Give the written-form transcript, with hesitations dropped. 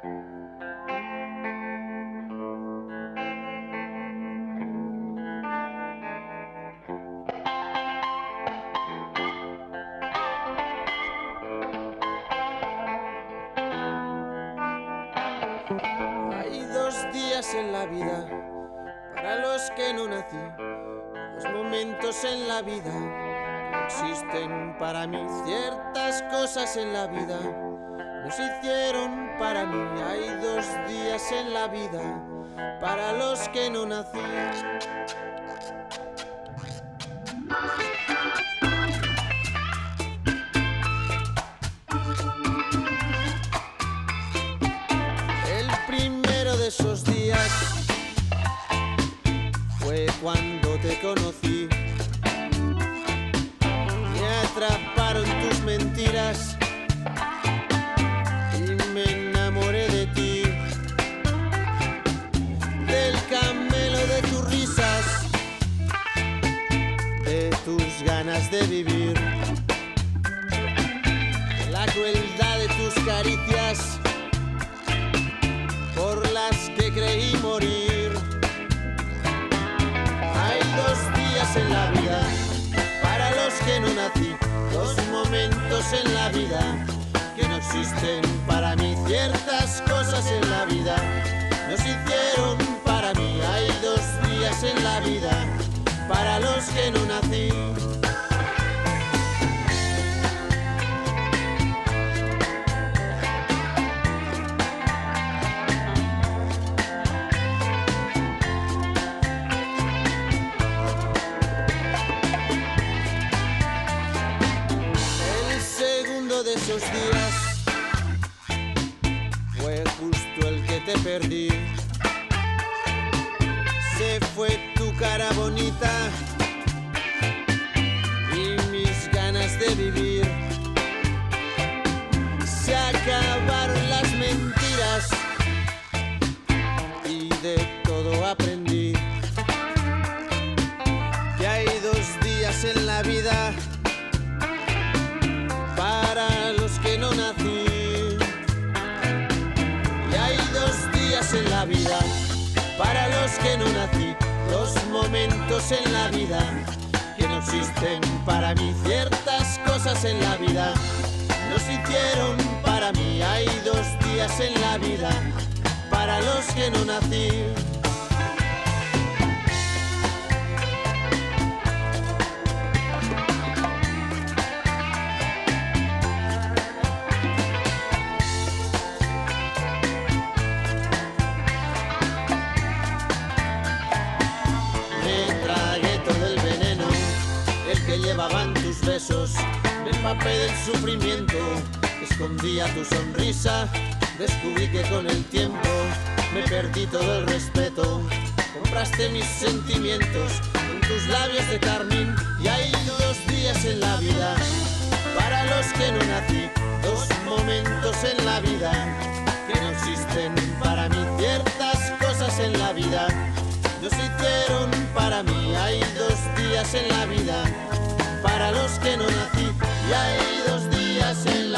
Hay 2 días en la vida para los que no nací, 2 momentos en la vida que no existen para mí. Ciertas cosas en la vida no se hicieron para mí. Hay 2 días en la vida para los que no nací. El primero de esos días fue cuando te conocí. Me atraparon tus mentiras y me enamoré de ti, del camelo de tus risas, de tus ganas de vivir, de la crueldad de tus caricias por las que creí morir. Hay 2 días en la vida para los que no nací, 2 momentos en la vida que no existen para mí. Ciertas cosas en la vida no se hicieron para mí. Hay 2 días en la vida para los que no nací. De esos días fue justo el que te perdí. Se fue tu cara bonita y mis ganas de vivir. Se acabaron las mentiras y de todo aprendí. Que hay 2 días en la vida para los que no nací. Y hay 2 días en la vida para los que no nací, 2 momentos en la vida que no existen para mí. Ciertas cosas en la vida no se hicieron para mí. Hay 2 días en la vida para los que no nací. Llevaban tus besos, el papel del sufrimiento que escondía tu sonrisa. Descubrí que con el tiempo me perdí todo el respeto. Compraste mis sentimientos con tus labios de carmín. Y hay 2 días en la vida para los que no nací, 2 momentos en la vida que no existen para mí. Ciertas cosas en la vida no se hicieron para mí. Hay 2 días en la vida para los que no nací, y hay 2 días en la vida.